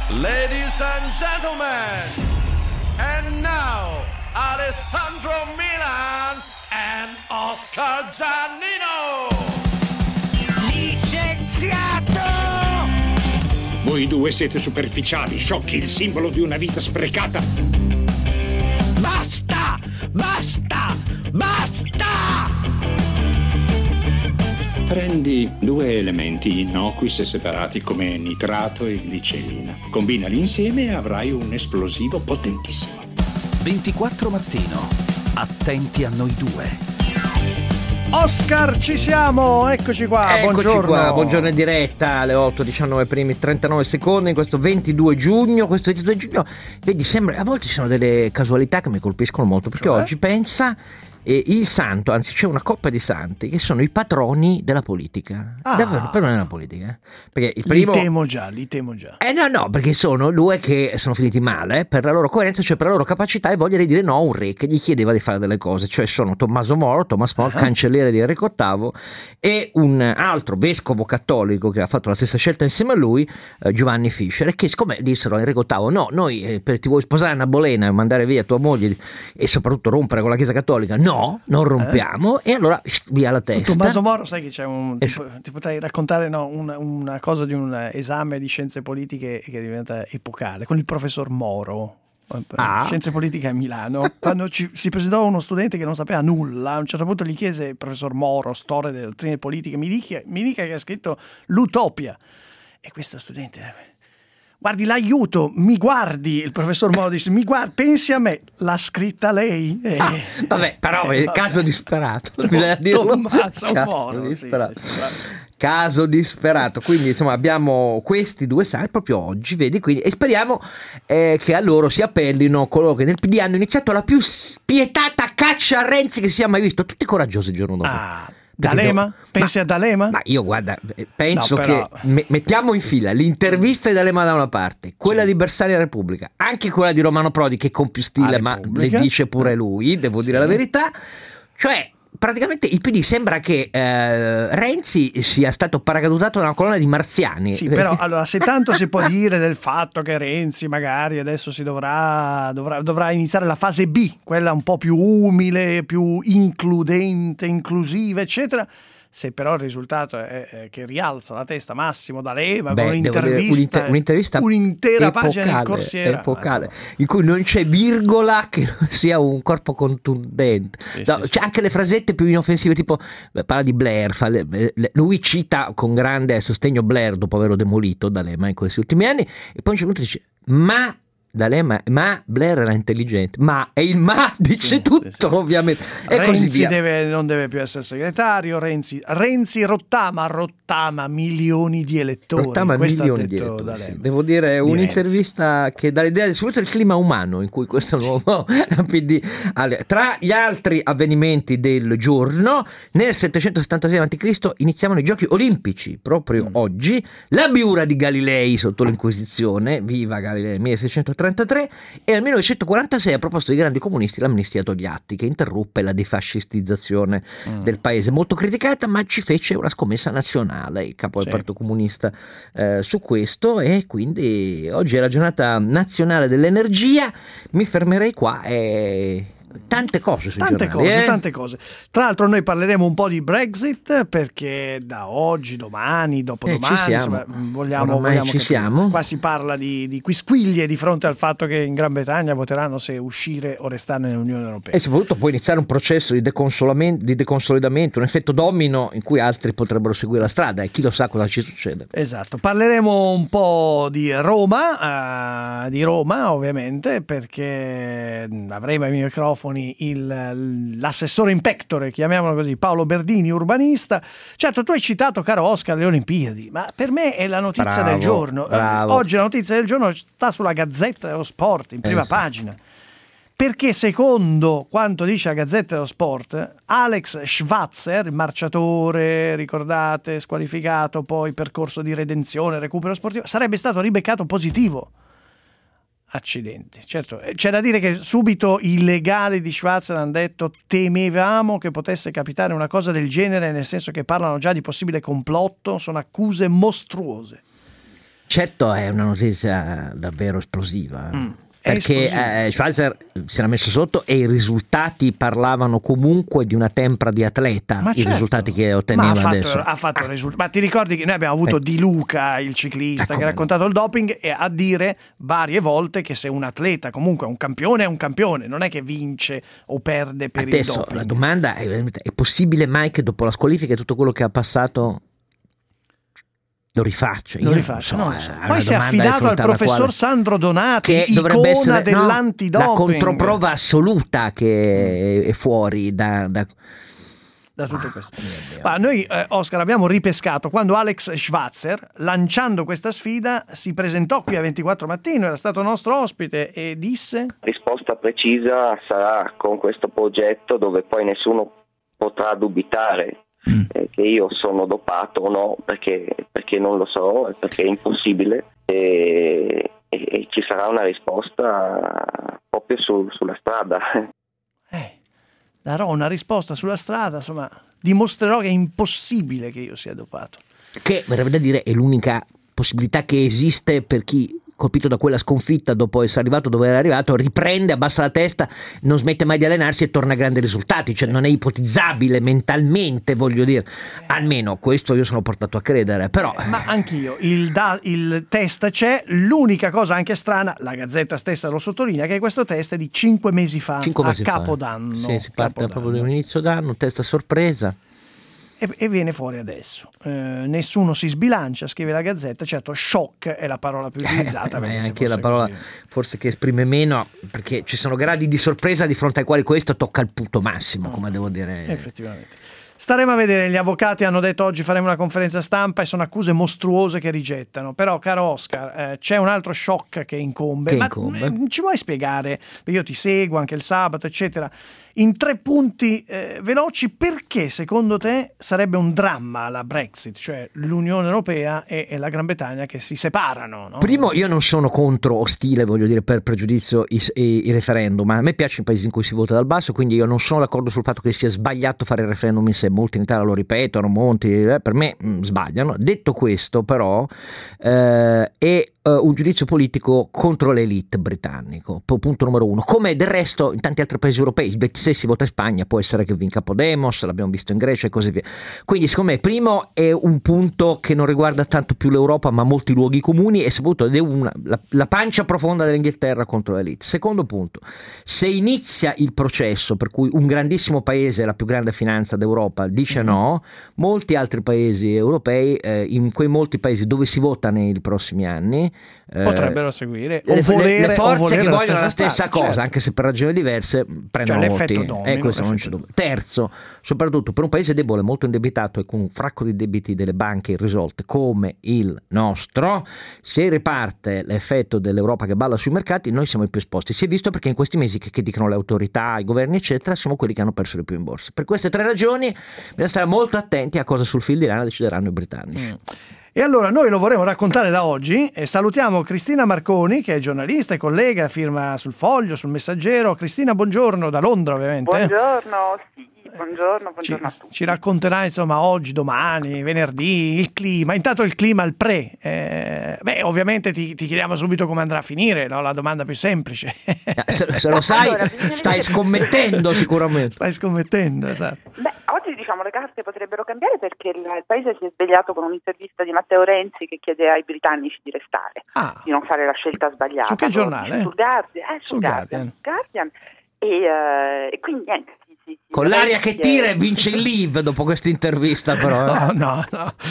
Ladies and gentlemen, and now Alessandro Milan and Oscar Giannino. Licenziato! Voi due siete superficiali, sciocchi, il simbolo di una vita sprecata. Basta! Basta! Basta! Prendi due elementi innocui se separati come nitrato e glicerina. Combinali insieme e avrai un esplosivo potentissimo. 24 mattino. Attenti a noi due. Oscar, ci siamo, eccoci qua, buongiorno. Buongiorno in diretta alle 8:19 primi 39 secondi in questo 22 giugno, vedi, sembra, a volte ci sono delle casualità che mi colpiscono molto, perché oggi pensa il santo, anzi c'è una coppia di santi che sono i patroni della politica. Davvero, patroni della politica. Perché il primo... Li temo già. No, perché sono due che sono finiti male per la loro coerenza, cioè per la loro capacità e voglia di dire no a un re che gli chiedeva di fare delle cose, cioè sono Thomas More, cancelliere di Enrico VIII, e un altro vescovo cattolico che ha fatto la stessa scelta insieme a lui, Giovanni Fischer, che siccome dissero a Enrico VIII no, noi ti vuoi sposare una bolena e mandare via tua moglie e soprattutto rompere con la Chiesa Cattolica, no, non rompiamo, e allora via la testa. Tommaso Moro, sai che c'è ti potrei raccontare una cosa di un esame di scienze politiche che diventa epocale con il professor Moro. Scienze politiche a Milano, quando si presentò uno studente che non sapeva nulla, a un certo punto gli chiese il professor Moro, storia delle dottrine politiche, mi dica che ha scritto l'Utopia, e questo studente: guardi, l'aiuto, mi guardi. Il professor Moro disse: pensi a me, l'ha scritta lei. Vabbè, però è caso disperato, bisogna dirlo. Caso disperato. Quindi insomma abbiamo questi due santi proprio oggi, vedi, quindi, e speriamo che a loro si appellino coloro che nel PD hanno iniziato la più spietata caccia a Renzi che sia mai visto. Tutti coraggiosi il giorno dopo. D'Alema? Pensi a D'Alema? Ma io guarda, penso che mettiamo in fila l'intervista di D'Alema da una parte, quella di Bersani a Repubblica, anche quella di Romano Prodi che con più stile ma le dice pure lui, devo dire la verità, cioè praticamente il PD sembra che Renzi sia stato paracadutato da una colonna di marziani. Sì, però allora, se tanto si può dire del fatto che Renzi magari adesso dovrà iniziare la fase B, quella un po' più umile, più includente, inclusiva, eccetera. Se però il risultato è che rialza la testa Massimo D'Alema con un'intervista, un'intera pagina del Corsiera epocale, in cui non c'è virgola che non sia un corpo contundente. C'è anche le frasette più inoffensive, tipo parla di Blair, lui cita con grande sostegno Blair dopo averlo demolito D'Alema in questi ultimi anni, e poi a un certo punto dice D'Alema, ma Blair era intelligente, ma e il ma dice tutto. Ovviamente, e Renzi non deve più essere segretario. Renzi rottama milioni di elettori. Devo dire, è un'intervista che dà l'idea soprattutto del clima umano in cui questo nuovo PD. Tra gli altri avvenimenti del giorno, nel 776 a.C. iniziavano i giochi olimpici proprio oggi. La Biura di Galilei sotto l'Inquisizione, viva Galilei, 1633, e nel 1946 a proposito dei grandi comunisti l'amnistia Togliatti, che interruppe la defascistizzazione del paese, molto criticata, ma ci fece una scommessa nazionale il capo del Partito Comunista su questo, e quindi oggi è la giornata nazionale dell'energia. Mi fermerei qua e tante cose sui giornali, tante cose. Tra l'altro noi parleremo un po' di Brexit, perché da oggi, domani, dopodomani vogliamo siamo. Qua si parla di quisquiglie di fronte al fatto che in Gran Bretagna voteranno se uscire o restare nell'Unione Europea, e soprattutto può iniziare un processo di deconsolidamento, un effetto domino in cui altri potrebbero seguire la strada, e chi lo sa cosa ci succede. Esatto. Parleremo un po' di Roma ovviamente, perché avremo ai microfoni l'assessore in pectore, chiamiamolo così, Paolo Berdini, urbanista. Certo, tu hai citato, caro Oscar, le Olimpiadi, ma per me è la notizia del giorno. Oggi la notizia del giorno sta sulla Gazzetta dello Sport, in prima pagina, perché secondo quanto dice la Gazzetta dello Sport, Alex Schwarzer, il marciatore, ricordate, squalificato, poi percorso di redenzione, recupero sportivo, sarebbe stato ribeccato positivo. Accidenti. Certo, c'è da dire che subito i legali di Schwarzer hanno detto: temevamo che potesse capitare una cosa del genere, nel senso che parlano già di possibile complotto, sono accuse mostruose. Certo, è una notizia davvero esplosiva. Perché Schweizer si era messo sotto e i risultati parlavano comunque di una tempra di atleta. Ma certo. Risultati che otteneva adesso. Ha fatto risultati. Ma ti ricordi che noi abbiamo avuto Di Luca, il ciclista, che ha raccontato il doping, e a dire varie volte che se un atleta comunque è un campione, non è che vince o perde per il doping. La domanda è possibile mai che dopo la squalifica e tutto quello che ha passato lo rifaccia? Non so. Poi si è affidato al professor Sandro Donati, che dovrebbe essere dell'antidoping, la controprova assoluta che è fuori da tutto questo. Noi, Oscar, abbiamo ripescato quando Alex Schwarzer, lanciando questa sfida, si presentò qui a 24 Mattino, era stato nostro ospite e disse: risposta precisa sarà con questo progetto, dove poi nessuno potrà dubitare che io sono dopato o no, perché non lo so, perché è impossibile, e ci sarà una risposta proprio sulla strada. Darò una risposta sulla strada, insomma, dimostrerò che è impossibile che io sia dopato. Che verrebbe da dire è l'unica possibilità che esiste per chi, colpito da quella sconfitta dopo essere arrivato dove era arrivato, riprende, abbassa la testa, non smette mai di allenarsi e torna a grandi risultati. Cioè non è ipotizzabile mentalmente, voglio dire, almeno questo io sono portato a credere, però ma anch'io, il test c'è. L'unica cosa anche strana, la Gazzetta stessa lo sottolinea, che questo test è di 5 mesi fa, a Capodanno. Sì, si parte proprio da un inizio d'anno, test a sorpresa. E viene fuori adesso. Nessuno si sbilancia, scrive la Gazzetta. Certo, shock è la parola più utilizzata. È anche la parola così, forse che esprime meno, perché ci sono gradi di sorpresa di fronte ai quali questo tocca il punto massimo, come devo dire. Effettivamente. Staremo a vedere. Gli avvocati hanno detto oggi faremo una conferenza stampa e sono accuse mostruose che rigettano. Però, caro Oscar, c'è un altro shock che incombe. Ci vuoi spiegare? Io ti seguo anche il sabato, eccetera. In 3 punti veloci, perché secondo te sarebbe un dramma la Brexit, cioè l'Unione Europea e la Gran Bretagna che si separano, no? Primo, io non sono ostile, voglio dire, per pregiudizio i referendum, ma a me piacciono i paesi in cui si vota dal basso, quindi io non sono d'accordo sul fatto che sia sbagliato fare il referendum in sé. Molti in Italia lo ripetono, per me sbagliano. Detto questo, però, è un giudizio politico contro l'elite britannico, punto numero 1, come del resto in tanti altri paesi europei. Se si vota in Spagna può essere che vinca Podemos, l'abbiamo visto in Grecia e così via. Quindi secondo me primo è un punto che non riguarda tanto più l'Europa ma molti luoghi comuni, e soprattutto è la pancia profonda dell'Inghilterra contro l'elite. Secondo punto, se inizia il processo per cui un grandissimo paese, la più grande finanza d'Europa, dice no, molti altri paesi europei, in quei molti paesi dove si vota nei prossimi anni, potrebbero seguire le forze che vogliono la stessa cosa, certo, anche se per ragioni diverse prendono voti. Questo non c'è dubbio. Terzo, soprattutto per un paese debole, molto indebitato e con un fracco di debiti delle banche irrisolte come il nostro, se riparte l'effetto dell'Europa che balla sui mercati, noi siamo i più esposti. Si è visto perché in questi mesi che dicono le autorità, i governi eccetera, siamo quelli che hanno perso di più in borsa. Per queste 3 ragioni bisogna stare molto attenti a cosa sul fil di lana decideranno i britannici. E allora noi lo vorremmo raccontare da oggi e salutiamo Cristina Marconi, che è giornalista e collega, firma sul Foglio, sul Messaggero. Cristina, buongiorno, da Londra ovviamente. Buongiorno, sì. Buongiorno a tutti. Ci racconterà insomma oggi, domani, venerdì, il clima. Intanto il clima al pre. Ovviamente ti chiediamo subito come andrà a finire, no? La domanda più semplice. Se lo sai, allora, stai scommettendo sicuramente. Stai scommettendo, esatto. Oggi le carte potrebbero cambiare perché il paese si è svegliato con un'intervista di Matteo Renzi che chiede ai britannici di restare, di non fare la scelta sbagliata. Su che giornale? Sul Guardian. E quindi niente. Con l'aria che tira e vince il Leave dopo questa intervista, però. No.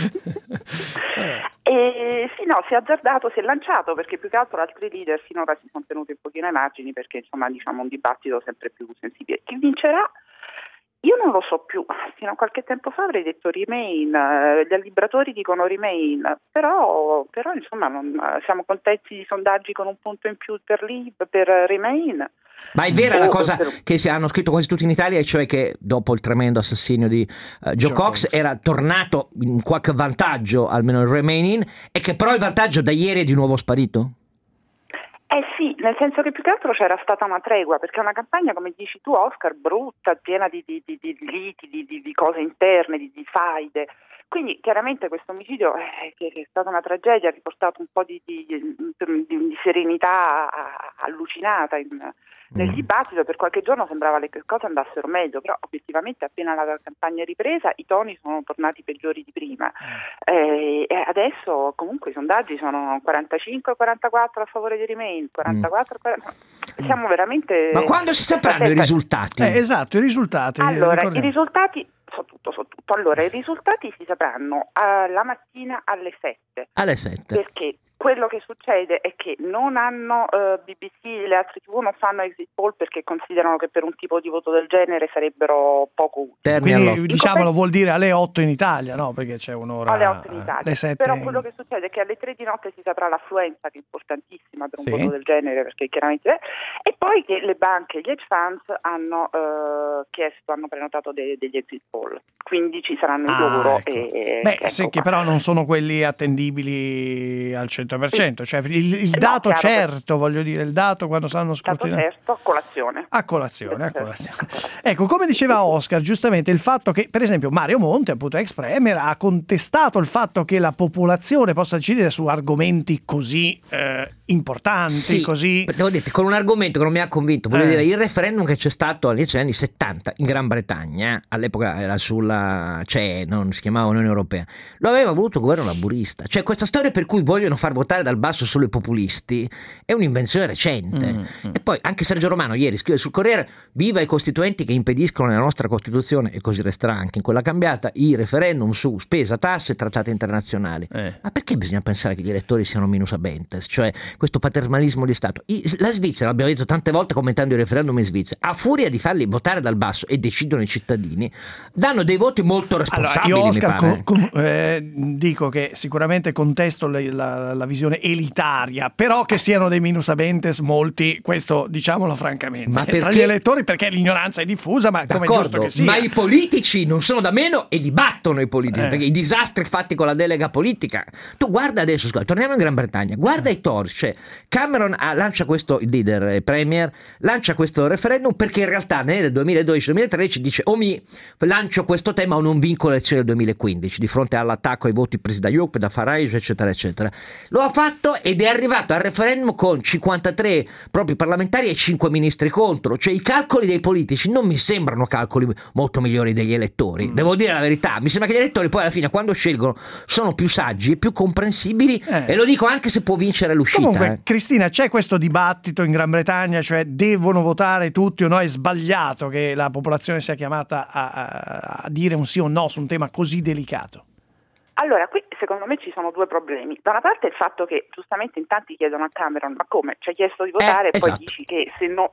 Si è azzardato, si è lanciato, perché più che altro altri leader finora si sono tenuti un pochino ai margini, perché insomma un dibattito sempre più sensibile. Chi vincerà? Io non lo so più. Fino a qualche tempo fa avrei detto Remain, gli allibratori dicono Remain, però insomma siamo contenti di sondaggi con un punto in più per Remain. Ma è vera la cosa che hanno scritto quasi tutti in Italia, cioè che dopo il tremendo assassinio di Joe Cox era tornato in qualche vantaggio, almeno il Remaining, e che però il vantaggio da ieri è di nuovo sparito? Sì, nel senso che più che altro c'era stata una tregua, perché è una campagna, come dici tu Oscar, brutta, piena di liti, di cose interne, di faide. Quindi chiaramente questo omicidio, che è stata una tragedia, ha riportato un po' di serenità allucinata nel dibattito. Per qualche giorno sembrava che le cose andassero meglio, però obiettivamente appena la campagna è ripresa i toni sono tornati peggiori di prima, e adesso comunque i sondaggi sono 45-44 a favore di Remain, 44-40, siamo veramente... Ma quando si sapranno i risultati? Esatto, i risultati. Allora, i risultati so tutto. Allora, i risultati si sapranno la mattina alle 7. Alle 7. Perché quello che succede è che non hanno BBC, le altre TV non fanno exit poll perché considerano che per un tipo di voto del genere sarebbero poco utili. Quindi diciamolo, vuol dire alle 8 in Italia, no? Perché c'è un'ora alle 8 in Italia. Alle 7 però quello che succede è che alle 3 di notte si saprà l'affluenza, che è importantissima per un voto del genere, perché chiaramente e poi che le banche e gli hedge funds hanno hanno prenotato degli exit poll, quindi ci saranno i loro. Ecco. Che però non sono quelli attendibili al 100%, cioè il dato certo, voglio dire, il dato quando saranno scrutinati. Il dato certo, a colazione. Ecco, come diceva Oscar, giustamente il fatto che, per esempio, Mario Monti, appunto ex premier, ha contestato il fatto che la popolazione possa decidere su argomenti così importanti, così... Devo dire, con un argomento che non mi ha convinto, voglio dire, il referendum che c'è stato all'inizio degli anni 70 in Gran Bretagna, all'epoca era sulla CE, non si chiamava Unione Europea, lo aveva voluto il governo laburista. Cioè questa storia per cui vogliono far votare dal basso solo i populisti è un'invenzione recente. E poi anche Sergio Romano ieri scrive sul Corriere: viva i costituenti che impediscono nella nostra Costituzione, e così resterà anche in quella cambiata, i referendum su spesa, tasse e trattati internazionali. Ma perché bisogna pensare che gli elettori siano minus habentes? Cioè questo paternalismo di Stato. La Svizzera, l'abbiamo detto tante volte commentando i referendum in Svizzera, a furia di farli votare dal basso e decidono i cittadini, danno dei voti molto responsabili. Allora, io Oscar dico che sicuramente contesto la visione elitaria, però che siano dei minus habentes molti, questo diciamolo francamente, ma tra gli elettori, perché l'ignoranza è diffusa, ma come è giusto che sia. Ma i politici non sono da meno e dibattono i politici, perché i disastri fatti con la delega politica, tu guarda adesso, torniamo in Gran Bretagna, guarda i Tories, cioè Cameron lancia questo, il leader premier lancia questo referendum perché in realtà nel 2012-2013 dice lancio questo tema o non vinco le elezioni del 2015 di fronte all'attacco ai voti presi da Yoke, da Farage, eccetera eccetera. Lo ha fatto ed è arrivato al referendum con 53 propri parlamentari e 5 ministri contro. Cioè i calcoli dei politici non mi sembrano calcoli molto migliori degli elettori, devo dire la verità. Mi sembra che gli elettori poi alla fine, quando scelgono, sono più saggi e più comprensibili, e lo dico anche se può vincere l'uscita. Comunque Cristina, c'è questo dibattito in Gran Bretagna, cioè devono votare tutti o no? È sbagliato che la popolazione sia chiamata a dire un sì o no su un tema così delicato? Allora, qui secondo me ci sono due problemi. Da una parte il fatto che giustamente in tanti chiedono a Cameron: ma come? Ci hai chiesto di votare e poi dici che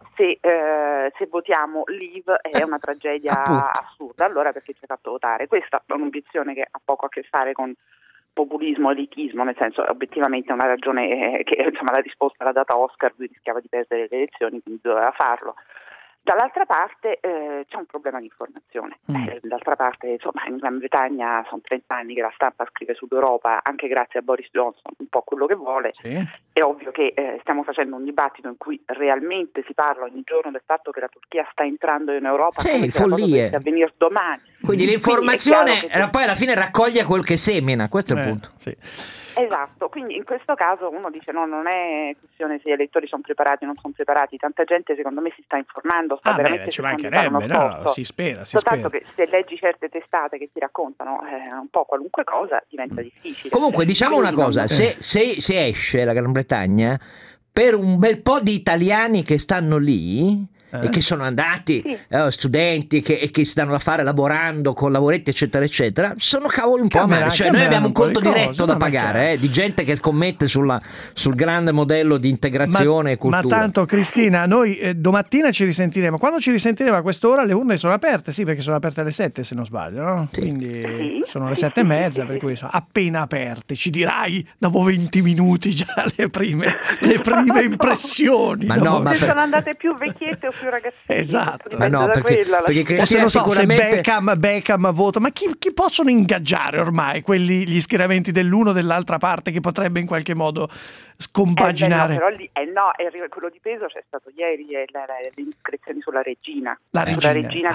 se votiamo Leave è una tragedia assurda, allora perché ci hai fatto votare? Questa è un'obiezione che ha poco a che fare con populismo, elitismo, nel senso obiettivamente è una ragione che insomma la risposta l'ha data Oscar, lui rischiava di perdere le elezioni, quindi doveva farlo. Dall'altra parte c'è un problema di informazione. D'altra parte, insomma, in Gran Bretagna sono 30 anni che la stampa scrive sull'Europa, anche grazie a Boris Johnson, un po' quello che vuole. È ovvio che stiamo facendo un dibattito in cui realmente si parla ogni giorno del fatto che la Turchia sta entrando in Europa, come se follie. a venire domani. Quindi l'informazione poi alla fine raccoglie quel che semina, questo è il punto. Esatto, quindi in questo caso uno dice no, non è questione se gli elettori sono preparati o non sono preparati, tanta gente secondo me si sta informando, sta veramente ci mancherebbe, no, si spera. Soltanto che se leggi certe testate che ti raccontano un po' qualunque cosa diventa difficile. Comunque diciamo una cosa, se esce la Gran Bretagna, per un bel po' di italiani che stanno lì e che sono andati studenti che si danno da fare lavorando con lavoretti eccetera eccetera, sono cavoli un po' amari. Cioè noi abbiamo un conto diretto da pagare di gente che scommette sul grande modello di integrazione e cultura. Ma tanto Cristina, noi domattina ci risentiremo. Quando ci risentiremo a quest'ora le urne sono aperte, perché sono aperte alle 7 se non sbaglio, no? Quindi sono le 7:30, per cui sono appena aperte. Ci dirai dopo 20 minuti già le prime impressioni. Se sono andate più vecchiette o più più ragazzini. Esatto. Ma no, perché Cristina sicuramente... se Beckham vota, ma chi possono ingaggiare ormai gli schieramenti dell'uno o dell'altra parte che potrebbe in qualche modo scompaginare? Però lì, quello di peso c'è stato ieri, le indiscrezioni sulla regina. La regina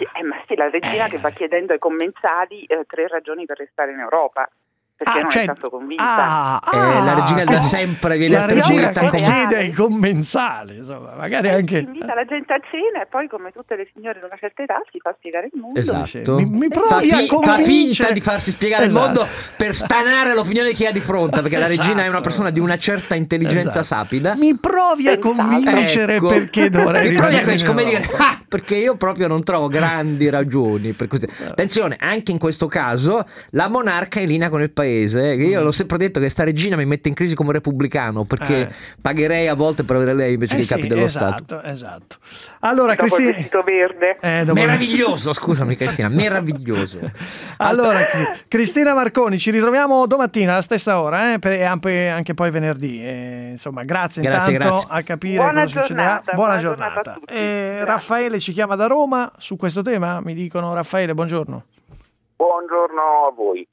che va chiedendo ai commensali 3 ragioni per restare in Europa. Perché non è tanto convinta. La regina da sempre viene attribuita come chiede ai commensali, insomma, magari anche invita la gente a cena e poi, come tutte le signore di una certa età, si fa spiegare il mondo. Esatto. Mi provi a convincere. Fa finta di farsi spiegare il mondo per stanare l'opinione che ha di fronte, perché la regina è una persona di una certa intelligenza sapida. Mi provi a convincere perché dovrei rimanere come dire, perché io proprio non trovo grandi ragioni per questo. Attenzione, anche in questo caso la monarca è in linea con il paese. Io l'ho sempre detto che sta regina mi mette in crisi come repubblicano, perché pagherei a volte per avere lei invece che i capi dello Stato. Esatto. Allora, dopo Cristina, il vestito verde. Meraviglioso, scusami Cristina, meraviglioso. Allora, Cristina Marconi, ci ritroviamo domattina alla stessa ora, e anche poi venerdì. Insomma, grazie intanto a capire buona cosa succederà. Buona giornata. A tutti. Raffaele ci chiama da Roma su questo tema, mi dicono. Raffaele, buongiorno. Buongiorno a voi.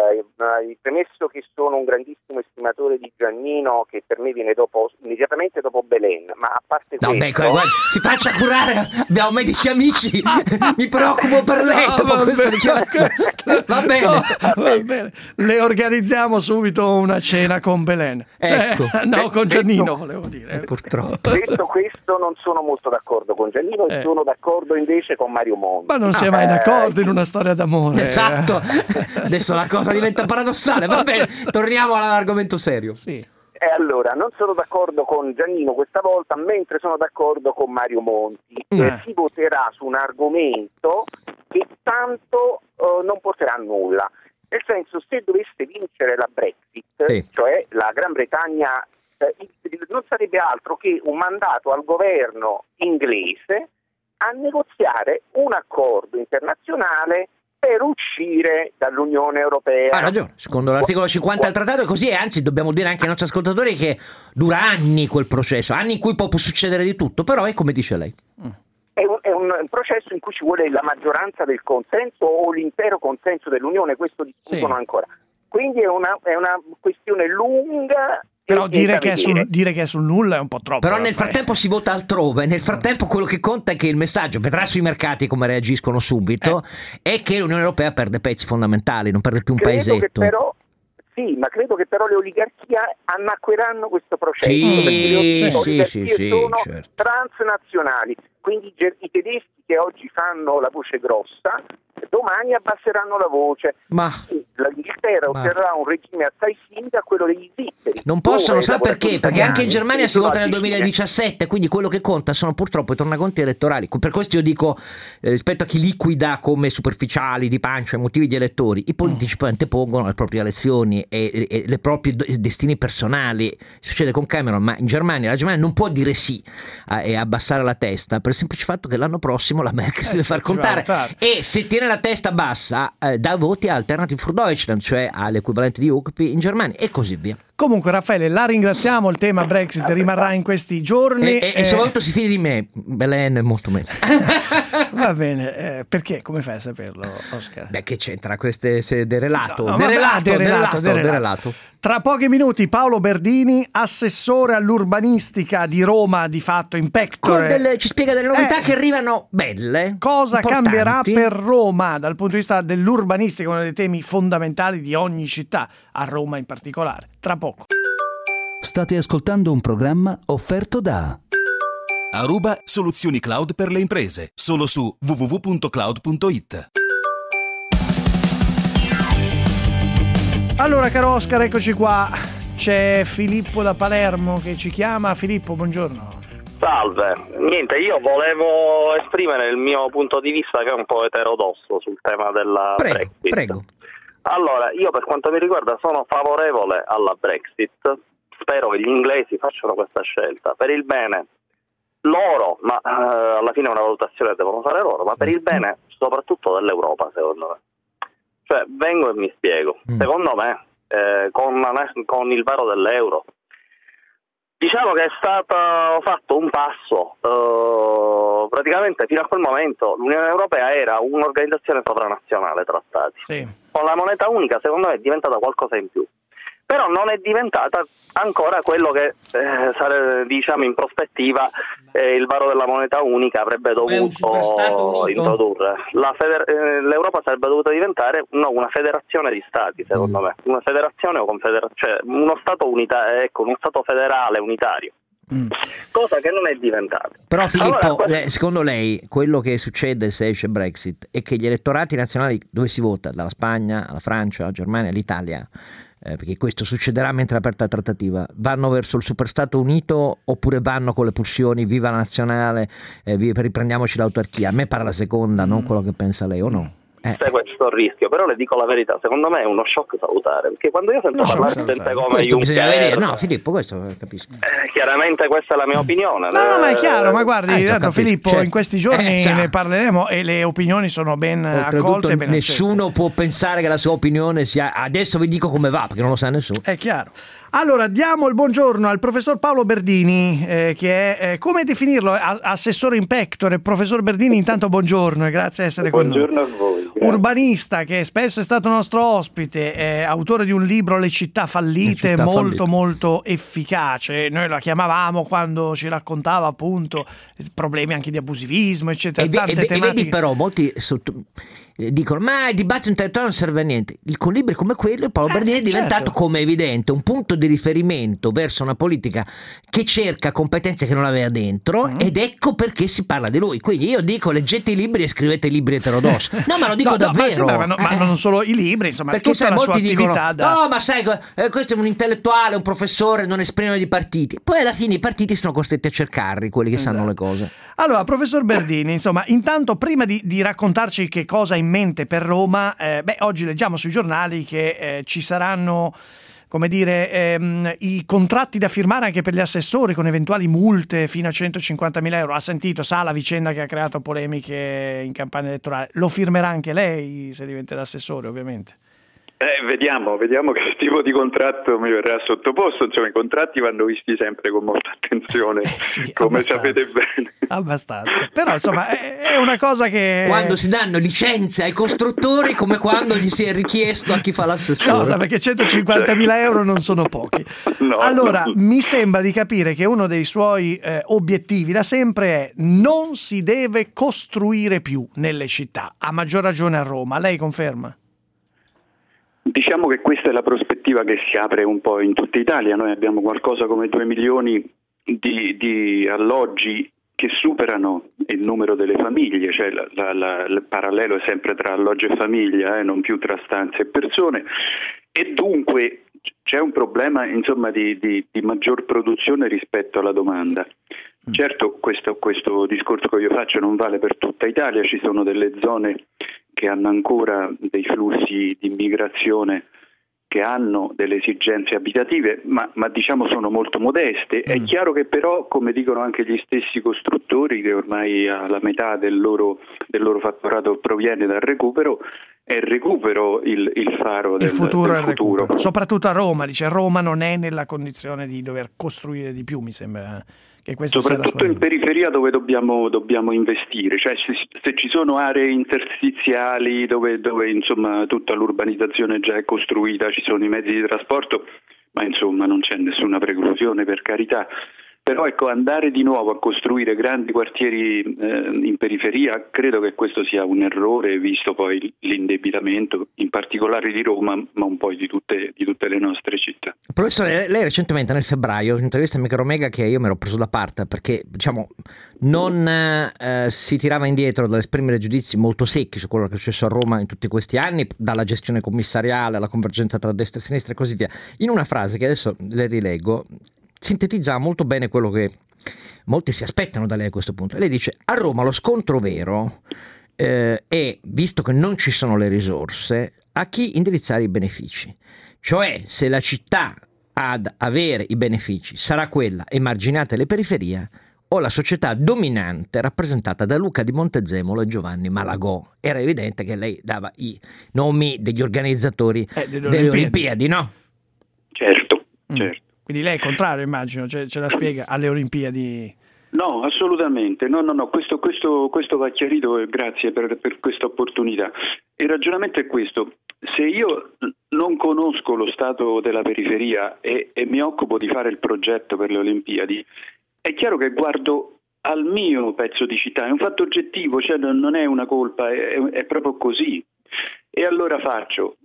Premesso che sono un grandissimo estimatore di Giannino, che per me viene immediatamente dopo Belen, ma a parte questo... Guarda, si faccia curare, abbiamo medici amici, mi preoccupo per lei dopo questa dichiarazione. Va bene. Le organizziamo subito una cena con Belen. Ecco. Con Giannino volevo dire. Purtroppo. Detto questo, non sono molto d'accordo con Giannino e sono d'accordo invece con Mario Monti. Ma non si è mai d'accordo in una storia d'amore. Esatto. Adesso la cosa diventa paradossale. Va bene, torniamo all'argomento serio. Sì. E allora, non sono d'accordo con Giannino questa volta, mentre sono d'accordo con Mario Monti. Si voterà su un argomento che tanto non porterà a nulla. Nel senso, se dovesse vincere la Brexit, cioè la Gran Bretagna, non sarebbe altro che un mandato al governo inglese a negoziare un accordo internazionale per uscire dall'Unione Europea. Ha ragione, secondo l'articolo 50 del trattato è così, e anzi dobbiamo dire anche ai nostri ascoltatori che dura anni quel processo, anni in cui può succedere di tutto, però è come dice lei. È un processo in cui ci vuole la maggioranza del consenso o l'intero consenso dell'Unione, questo discutono ancora. Quindi è una questione lunga. Però dire che è sul nulla è un po' troppo. Però nel frattempo si vota altrove. Nel frattempo quello che conta è che il messaggio, vedrà sui mercati come reagiscono subito, è che l'Unione Europea perde pezzi fondamentali, non perde più un paesetto. Ma credo che però le oligarchie annacqueranno questo processo, perché le oligarchie sono transnazionali, quindi i tedeschi che oggi fanno la voce grossa domani abbasseranno la voce. Ma l'Inghilterra otterrà un regime assai simile a quello degli svizzeri. Non possono, sa perché? Perché anche in Germania si vota nel 2017, quindi quello che conta sono purtroppo i tornaconti elettorali. Per questo io dico, rispetto a chi liquida come superficiali di pancia i motivi di elettori, i politici poi antepongono le proprie elezioni e le proprie destini personali. Succede con Cameron, ma in Germania la Germania non può dire sì e abbassare la testa per il semplice fatto che l'anno prossimo la Merkel si deve far contare, e se tiene la testa bassa dà voti a Alternative für Deutschland, cioè all'equivalente di UKP in Germania, e così via. Comunque Raffaele, la ringraziamo, il tema Brexit rimarrà in questi giorni e soprattutto si fidi di me, Belen è molto meglio. Va bene, perché? Come fai a saperlo, Oscar? Beh, che c'entra queste derelato. Tra pochi minuti Paolo Berdini, assessore all'urbanistica di Roma, di fatto in pectore, ci spiega delle novità che arrivano belle. Cosa importanti. Cambierà per Roma dal punto di vista dell'urbanistica, uno dei temi fondamentali di ogni città, a Roma in particolare. Tra poco. State ascoltando un programma offerto da Aruba Soluzioni Cloud per le imprese, solo su www.cloud.it. Allora, caro Oscar, eccoci qua. C'è Filippo da Palermo che ci chiama. Filippo, buongiorno. Salve, niente, io volevo esprimere il mio punto di vista, che è un po' eterodosso sul tema della Brexit. Prego. Allora, io per quanto mi riguarda sono favorevole alla Brexit, spero che gli inglesi facciano questa scelta per il bene loro, ma alla fine una valutazione devono fare loro, ma per il bene soprattutto dell'Europa, secondo me. Cioè, vengo e mi spiego. Secondo me, con il varo dell'euro, diciamo che è stato fatto un passo praticamente fino a quel momento l'Unione Europea era un'organizzazione sovranazionale tra stati. Sì. Con la moneta unica secondo me è diventata qualcosa in più, però non è diventata ancora quello che diciamo in prospettiva il varo della moneta unica avrebbe dovuto introdurre. L'Europa sarebbe dovuta diventare una federazione di stati, secondo me, una federazione o cioè uno stato uno stato federale unitario. Cosa che non è diventata. Però Filippo, secondo lei quello che succede se esce Brexit è che gli elettorati nazionali dove si vota, dalla Spagna alla Francia, alla Germania, all'Italia, perché questo succederà mentre è aperta la trattativa, vanno verso il superstato unito oppure vanno con le pulsioni viva la nazionale, riprendiamoci l'autarchia? A me pare la seconda, non quello che pensa lei, o no? C'è questo rischio, però le dico la verità, secondo me è uno shock salutare, perché quando io sento parlare di gente come Juncker, no Filippo, questo capisco, chiaramente questa è la mia opinione. No, ma è chiaro, ma guardi, Filippo, certo. in questi giorni ne parleremo e le opinioni sono ben accolte e ben nessuno può pensare che la sua opinione sia, adesso vi dico come va, perché non lo sa nessuno. È chiaro. Allora, diamo il buongiorno al professor Paolo Berdini, che è, come definirlo, assessore in pectore. Professor Berdini, intanto buongiorno e grazie di essere con noi. Buongiorno a voi. Grazie. Urbanista, che spesso è stato nostro ospite, autore di un libro, Le città fallite, molto efficace. Noi la chiamavamo quando ci raccontava appunto problemi anche di abusivismo, eccetera. Tante tematiche. E vedi però, molti dicono ma il dibattito intellettuale non serve a niente. Con libri come quello Paolo Berdini è diventato, come è evidente, un punto di riferimento verso una politica che cerca competenze che non aveva dentro, ed ecco perché si parla di lui. Quindi io dico, leggete i libri e scrivete libri eterodossi. No, ma lo dico davvero. Ma non solo i libri, insomma, perché tutta la sua attività. No, ma sai, questo è un intellettuale, un professore, non esprime di partiti. Poi alla fine i partiti sono costretti a cercarli, quelli che sanno le cose. Allora, professor Berdini, insomma, intanto prima di raccontarci che cosa ha in mente per Roma, oggi leggiamo sui giornali che ci saranno, come dire, i contratti da firmare anche per gli assessori con eventuali multe fino a 150.000 euro. Ha sentito, sa la vicenda che ha creato polemiche in campagna elettorale. Lo firmerà anche lei se diventerà assessore, ovviamente? Vediamo che tipo di contratto mi verrà sottoposto. Insomma, i contratti vanno visti sempre con molta attenzione, come sapete bene. Abbastanza. Però insomma è una cosa che... Quando si danno licenze ai costruttori, come quando gli si è richiesto a chi fa l'assessore. No, perché 150.000 euro non sono pochi. Allora, mi sembra di capire che uno dei suoi obiettivi da sempre è: non si deve costruire più nelle città, a maggior ragione a Roma. Lei conferma? Diciamo che questa è la prospettiva che si apre un po' in tutta Italia. Noi abbiamo qualcosa come 2 milioni di alloggi che superano il numero delle famiglie, cioè il parallelo è sempre tra alloggio e famiglia, non più tra stanze e persone, e dunque c'è un problema, insomma, di maggior produzione rispetto alla domanda. Certo, questo discorso che io faccio non vale per tutta Italia, ci sono delle zone che hanno ancora dei flussi di immigrazione che hanno delle esigenze abitative, ma diciamo sono molto modeste. È chiaro che però, come dicono anche gli stessi costruttori, che ormai la metà del loro fatturato proviene dal recupero, è il recupero il faro del futuro. Soprattutto a Roma, dice Roma non è nella condizione di dover costruire di più, mi sembra. Soprattutto in periferia dove dobbiamo investire, cioè se ci sono aree interstiziali dove insomma tutta l'urbanizzazione già è costruita, ci sono i mezzi di trasporto, ma insomma non c'è nessuna preclusione, per carità. Però ecco, andare di nuovo a costruire grandi quartieri in periferia, credo che questo sia un errore, visto poi l'indebitamento, in particolare di Roma, ma un po' di tutte le nostre città. Professore, lei recentemente nel febbraio, in un'intervista a Micromega che io mi ero preso da parte, perché diciamo non si tirava indietro dall'esprimere giudizi molto secchi su quello che è successo a Roma in tutti questi anni, dalla gestione commissariale alla convergenza tra destra e sinistra e così via. In una frase che adesso le rileggo, sintetizza molto bene quello che molti si aspettano da lei a questo punto. Lei dice: a Roma lo scontro vero è, visto che non ci sono le risorse, a chi indirizzare i benefici. Cioè, se la città ad avere i benefici sarà quella emarginata alle periferie, o la società dominante rappresentata da Luca di Montezemolo e Giovanni Malagò. Era evidente che lei dava i nomi degli organizzatori delle Olimpiadi, no? Certo. Quindi lei è contrario, immagino, ce la spiega alle Olimpiadi. No, assolutamente, no, questo va chiarito e grazie per questa opportunità. Il ragionamento è questo: se io non conosco lo stato della periferia e mi occupo di fare il progetto per le Olimpiadi, è chiaro che guardo al mio pezzo di città, è un fatto oggettivo, cioè non è una colpa, è proprio così. E allora faccio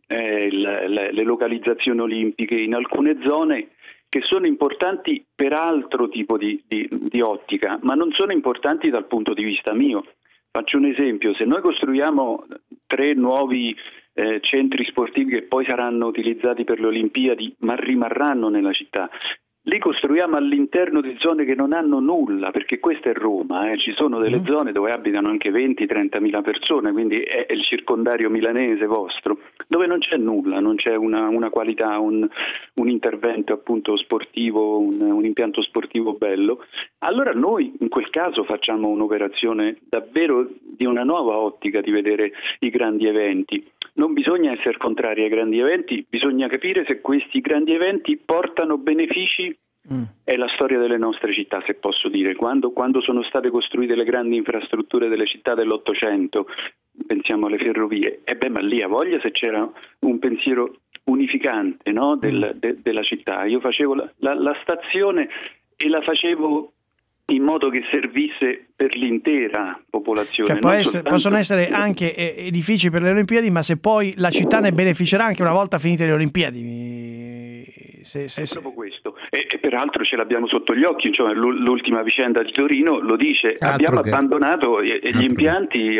le localizzazioni olimpiche in alcune zone che sono importanti per altro tipo di ottica, ma non sono importanti dal punto di vista mio. Faccio un esempio: se noi costruiamo 3 nuovi centri sportivi che poi saranno utilizzati per le Olimpiadi, ma rimarranno nella città, li costruiamo all'interno di zone che non hanno nulla, perché questa è Roma, ci sono delle zone dove abitano anche 20-30 mila persone, quindi è il circondario milanese vostro, dove non c'è nulla, non c'è una qualità, un intervento appunto sportivo, un impianto sportivo bello. Allora noi in quel caso facciamo un'operazione davvero di una nuova ottica di vedere i grandi eventi. Non bisogna essere contrari ai grandi eventi, bisogna capire se questi grandi eventi portano benefici. È la storia delle nostre città, se posso dire. Quando sono state costruite le grandi infrastrutture delle città dell'800, pensiamo alle ferrovie, ma lì a voglia se c'era un pensiero unificante, no? della città. Io facevo la stazione e la facevo in modo che servisse per l'intera popolazione. Cioè possono essere anche edifici per le Olimpiadi, ma se poi la città ne beneficerà anche una volta finite le Olimpiadi. È proprio questo. E peraltro ce l'abbiamo sotto gli occhi, cioè l'ultima vicenda di Torino lo dice, abbiamo abbandonato gli impianti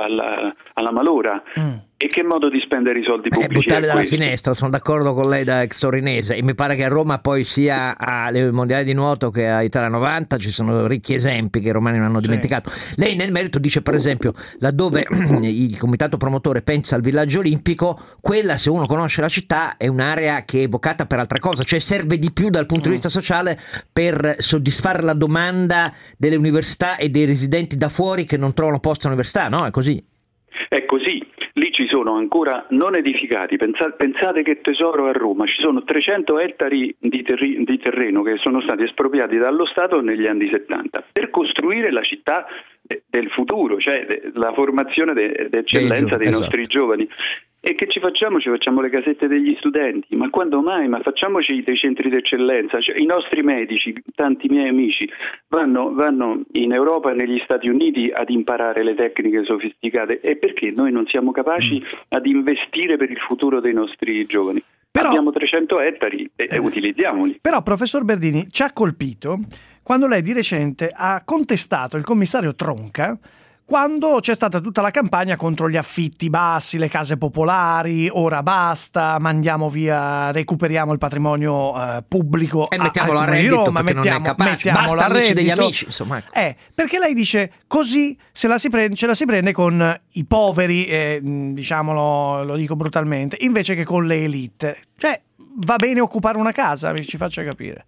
alla malora. E che modo di spendere i soldi pubblici? Buttarli dalla finestra, sono d'accordo con lei da ex torinese, e mi pare che a Roma poi sia alle mondiali di nuoto che a Italia 90 ci sono ricchi esempi che i romani non hanno dimenticato. Lei nel merito dice, per esempio, laddove il comitato promotore pensa al villaggio olimpico, quella, se uno conosce la città, è un'area che è evocata per altra cosa, cioè serve di più dal punto di vista sociale per soddisfare la domanda delle università e dei residenti da fuori che non trovano posto all'università, no? È così. È così. Lì ci sono ancora non edificati, pensate che tesoro a Roma, ci sono 300 ettari di terreno che sono stati espropriati dallo Stato negli anni 70 per costruire la città del futuro, cioè la formazione d'eccellenza dei nostri giovani. E che ci facciamo? Ci facciamo le casette degli studenti, ma quando mai? Ma facciamoci dei centri d'eccellenza. Cioè, i nostri medici, tanti miei amici, vanno in Europa e negli Stati Uniti ad imparare le tecniche sofisticate. E perché noi non siamo capaci ad investire per il futuro dei nostri giovani? Però, abbiamo 300 ettari e utilizziamoli. Però, professor Berdini, ci ha colpito quando lei di recente ha contestato il commissario Tronca quando c'è stata tutta la campagna contro gli affitti bassi, le case popolari, ora basta, mandiamo via, recuperiamo il patrimonio pubblico e mettiamolo a reddito, Roma, non è capace, basta amici degli amici, insomma. Perché lei dice così ce la si prende con i poveri, diciamolo, lo dico brutalmente, invece che con le elite. Cioè, va bene occupare una casa, ci faccia capire.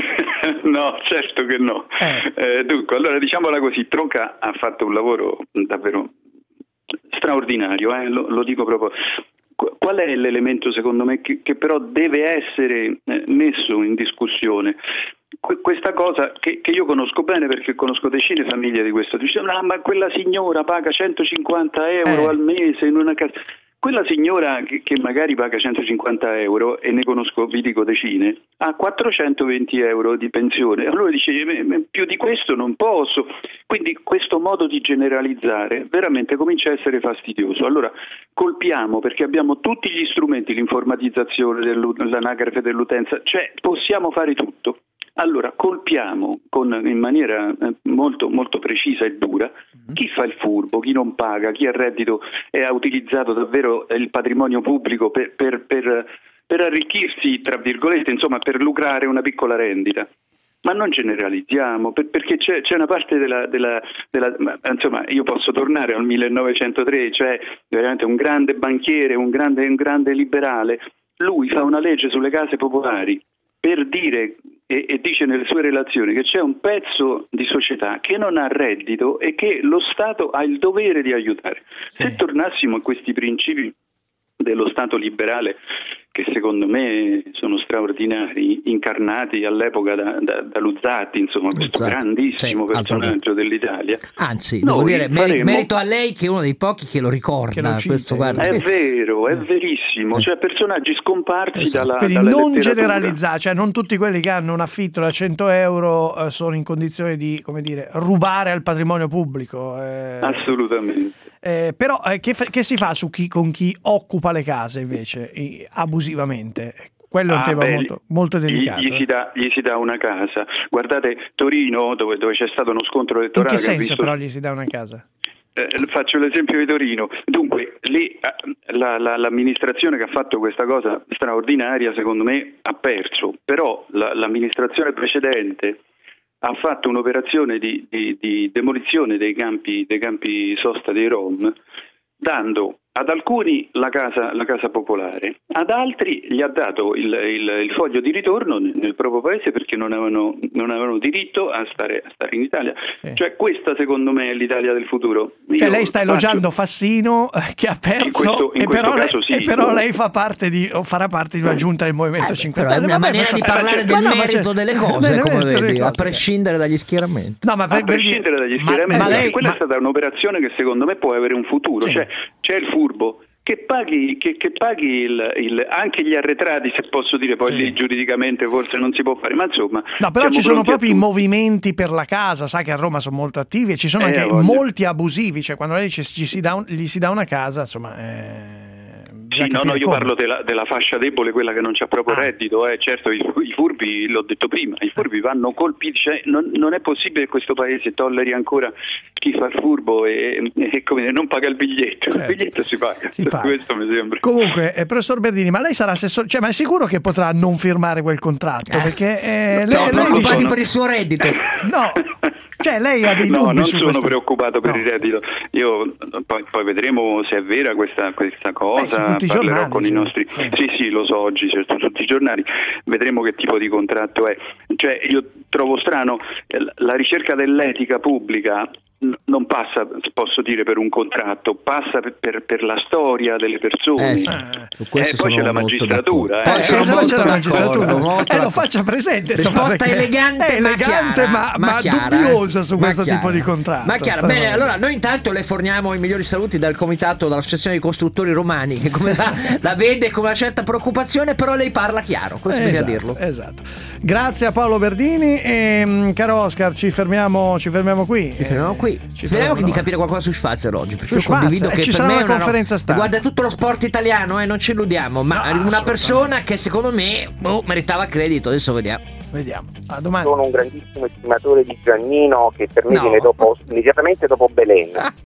No, certo che no. Dunque, allora diciamola così, Tronca ha fatto un lavoro davvero straordinario, lo dico proprio. Qual è l'elemento secondo me che però deve essere messo in discussione? Questa cosa che io conosco bene perché conosco decine di famiglie di questo, dicono ma quella signora paga 150 euro al mese in una casa. Quella signora che magari paga 150 euro, e ne conosco, vi dico decine, ha 420 euro di pensione. Allora dice, più di questo non posso. Quindi questo modo di generalizzare veramente comincia a essere fastidioso. Allora colpiamo, perché abbiamo tutti gli strumenti, l'informatizzazione, l'anagrafe dell'utenza, cioè possiamo fare tutto. Allora colpiamo in maniera molto, molto precisa e dura chi fa il furbo, chi non paga, chi ha reddito e ha utilizzato davvero il patrimonio pubblico per arricchirsi, tra virgolette, insomma, per lucrare una piccola rendita. Ma non generalizziamo, perché c'è una parte della insomma, io posso tornare al 1903, cioè veramente un grande banchiere, un grande liberale. Lui fa una legge sulle case popolari per dire e dice nelle sue relazioni che c'è un pezzo di società che non ha reddito e che lo Stato ha il dovere di aiutare. Se tornassimo a questi principi dello Stato liberale, che secondo me sono straordinari, incarnati all'epoca da Luzzatti, insomma, questo grandissimo personaggio dell'Italia. Anzi, devo dire, merito a lei che è uno dei pochi che lo ricorda. Questo, guarda. È vero, è verissimo, cioè personaggi scomparsi dalla non generalizzare, cioè non tutti quelli che hanno un affitto da 100 euro sono in condizione di, come dire, rubare al patrimonio pubblico. Assolutamente. Però che si fa con chi occupa le case invece abusivamente? Quello è un tema molto delicato. Gli si dà una casa. Guardate Torino, dove c'è stato uno scontro elettorale. In che senso però gli si dà una casa? Faccio l'esempio di Torino. Dunque, lì l'amministrazione che ha fatto questa cosa straordinaria, secondo me, ha perso. Però l'amministrazione precedente ha fatto un'operazione di demolizione dei campi sosta dei Rom, dando ad alcuni la casa popolare, ad altri gli ha dato il foglio di ritorno nel proprio paese perché non avevano diritto a stare in Italia. Cioè questa secondo me è l'Italia del futuro. Cioè lei sta elogiando Fassino che ha perso però lei farà parte di una giunta del Movimento 5 Stelle. È una maniera di parlare del merito delle cose, come vedi, a prescindere dagli schieramenti. No, ma a prescindere dagli schieramenti, quella è stata un'operazione che secondo me può avere un futuro. Cioè c'è il furbo che paghi anche gli arretrati, se posso dire, poi lì giuridicamente forse non si può fare, ma insomma. No, però ci sono proprio i movimenti per la casa, sai che a Roma sono molto attivi e ci sono anche molti abusivi, cioè quando lei dice gli si dà una casa, insomma. Sì, no, io parlo della fascia debole, quella che non c'ha proprio reddito. Certo, i furbi, l'ho detto prima, i furbi vanno colpiti. Cioè, non è possibile che questo paese tolleri ancora chi fa il furbo e come non paga il biglietto. Certo. Il biglietto si paga. Questo mi sembra. Comunque, professor Berdini, ma lei sarà assessore, cioè, ma è sicuro che potrà non firmare quel contratto? Perché sono preoccupati per il suo reddito. No. Cioè lei ha dei dubbi non su sono preoccupato per il reddito. Io poi vedremo se è vera questa cosa. Parlerò con i nostri. Sì, lo so, oggi certo, tutti i giornali. Vedremo che tipo di contratto è. Cioè io trovo strano la ricerca dell'etica pubblica. Non passa, posso dire, per un contratto, passa per la storia delle persone. Poi c'è la magistratura. Lo faccia presente. Risposta elegante ma dubbiosa su questo tipo di contratto. Ma chiaro. Bene, allora noi intanto le forniamo i migliori saluti dal comitato, dall'Associazione dei Costruttori Romani, che come la vede con una certa preoccupazione, però lei parla chiaro, questo bisogna dirlo. Esatto. Grazie a Paolo Berdini e caro Oscar, ci fermiamo qui. Speriamo di capire qualcosa su Schwarzer oggi, perché io condivido che ci per me è una conferenza stampa. Guarda tutto lo sport italiano, non ci illudiamo, ma una persona che secondo me meritava credito, adesso vediamo. A domani. Sono un grandissimo estimatore di Giannino, che per me viene immediatamente dopo Belen.